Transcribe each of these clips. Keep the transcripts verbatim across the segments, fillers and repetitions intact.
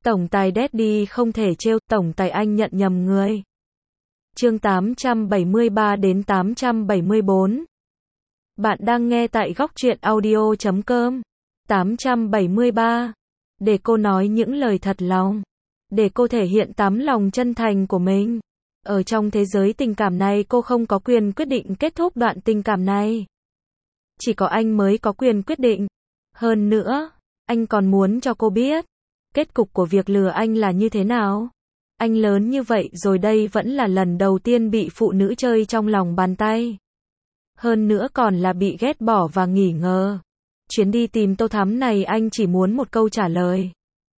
Tổng tài Daddy không thể trêu, tổng tài anh nhận nhầm người. Chương tám trăm bảy mươi ba đến tám trăm bảy mươi bốn. Bạn đang nghe tại góc truyện audio chấm com. tám trăm bảy mươi ba. Để cô nói những lời thật lòng. Để cô thể hiện tấm lòng chân thành của mình. Ở trong thế giới tình cảm này cô không có quyền quyết định kết thúc đoạn tình cảm này. Chỉ có anh mới có quyền quyết định. Hơn nữa, anh còn muốn cho cô biết. Kết cục của việc lừa anh là như thế nào? Anh lớn như vậy rồi đây vẫn là lần đầu tiên bị phụ nữ chơi trong lòng bàn tay. Hơn nữa còn là bị ghét bỏ và nghỉ ngờ. Chuyến đi tìm Tô Thắm này anh chỉ muốn một câu trả lời.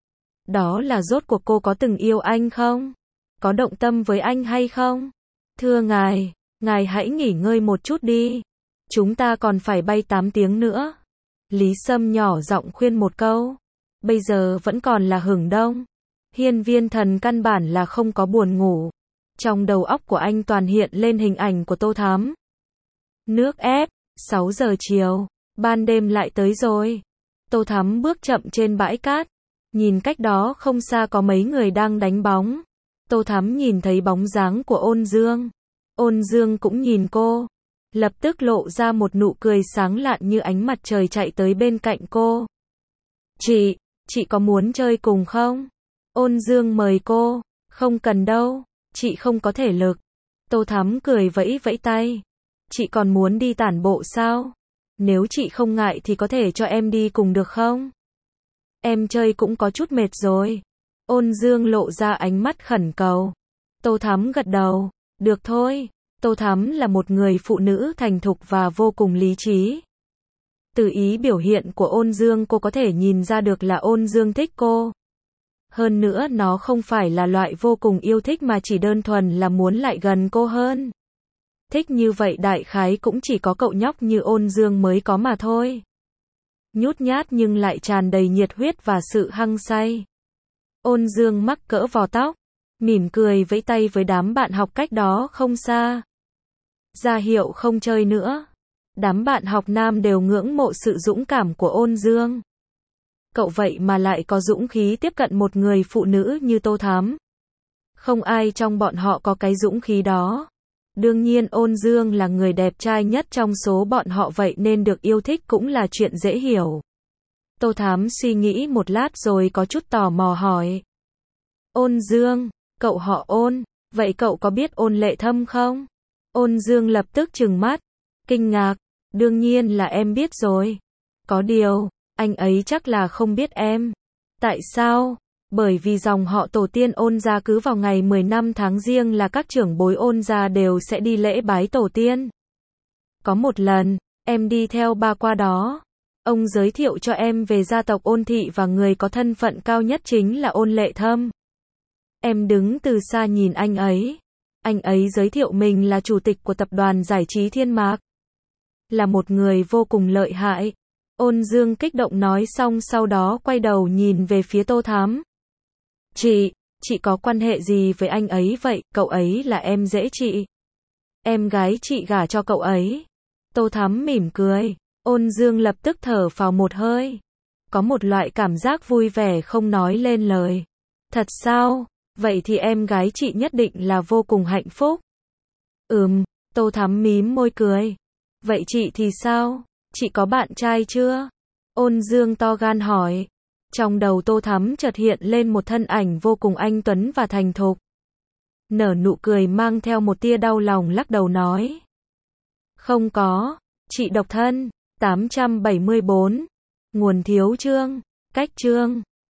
Đó là rốt cuộc cô có từng yêu anh không? Có động tâm với anh hay không? Thưa ngài, ngài hãy nghỉ ngơi một chút đi. Chúng ta còn phải bay tám tiếng nữa. Lý Sâm nhỏ giọng khuyên một câu. Bây giờ vẫn còn là hừng đông. Hiên Viên Thần căn bản là không có buồn ngủ. Trong đầu óc của anh toàn hiện lên hình ảnh của Tô Thắm. Nước ép, sáu giờ chiều, ban đêm lại tới rồi. Tô Thắm bước chậm trên bãi cát. Nhìn cách đó không xa có mấy người đang đánh bóng. Tô Thắm nhìn thấy bóng dáng của Ôn Dương. Ôn Dương cũng nhìn cô. Lập tức lộ ra một nụ cười sáng lạn như ánh mặt trời chạy tới bên cạnh cô. Chị, chị có muốn chơi cùng không? Ôn Dương mời cô. Không cần đâu, chị không có thể lực. Tô Thắm cười vẫy vẫy tay. Chị còn muốn đi tản bộ sao? Nếu chị không ngại thì có thể cho em đi cùng được không? Em chơi cũng có chút mệt rồi. Ôn Dương lộ ra ánh mắt khẩn cầu. Tô Thắm gật đầu. Được thôi. Tô Thắm là một người phụ nữ thành thục và vô cùng lý trí. Từ ý biểu hiện của Ôn Dương cô có thể nhìn ra được là Ôn Dương thích cô. Hơn nữa nó không phải là loại vô cùng yêu thích mà chỉ đơn thuần là muốn lại gần cô hơn. Thích như vậy đại khái cũng chỉ có cậu nhóc như Ôn Dương mới có mà thôi. Nhút nhát nhưng lại tràn đầy nhiệt huyết và sự hăng say. Ôn Dương mắc cỡ vò tóc, mỉm cười vẫy tay với đám bạn học cách đó không xa. Ra hiệu không chơi nữa. Đám bạn học nam đều ngưỡng mộ sự dũng cảm của Ôn Dương. Cậu vậy mà lại có dũng khí tiếp cận một người phụ nữ như Tô Thắm. Không ai trong bọn họ có cái dũng khí đó. Đương nhiên Ôn Dương là người đẹp trai nhất trong số bọn họ vậy nên được yêu thích cũng là chuyện dễ hiểu. Tô Thắm suy nghĩ một lát rồi có chút tò mò hỏi. Ôn Dương, cậu họ Ôn, vậy cậu có biết Ôn Lệ Thâm không? Ôn Dương lập tức trừng mắt, kinh ngạc, đương nhiên là em biết rồi. Có điều, anh ấy chắc là không biết em. Tại sao? Bởi vì dòng họ tổ tiên Ôn gia cứ vào ngày mười lăm tháng Giêng là các trưởng bối Ôn gia đều sẽ đi lễ bái tổ tiên. Có một lần, em đi theo ba qua đó. Ông giới thiệu cho em về gia tộc Ôn thị và người có thân phận cao nhất chính là Ôn Lệ Thâm. Em đứng từ xa nhìn anh ấy. Anh ấy giới thiệu mình là chủ tịch của tập đoàn giải trí Thiên Mạc. Là một người vô cùng lợi hại. Ôn Dương kích động nói xong sau đó quay đầu nhìn về phía Tô Thắm. Chị, chị có quan hệ gì với anh ấy vậy? Cậu ấy là em dễ chị. Em gái chị gả cho cậu ấy. Tô Thắm mỉm cười. Ôn Dương lập tức thở phào một hơi. Có một loại cảm giác vui vẻ không nói lên lời. Thật sao? Vậy thì em gái chị nhất định là vô cùng hạnh phúc. Ừm, Tô Thắm mím môi cười. Vậy chị thì sao? Chị có bạn trai chưa? Ôn Dương to gan hỏi. Trong đầu Tô Thắm chợt hiện lên một thân ảnh vô cùng anh tuấn và thành thục. Nở nụ cười mang theo một tia đau lòng lắc đầu nói. Không có, chị độc thân. tám trăm bảy mươi bốn. Nguồn thiếu chương, cách chương.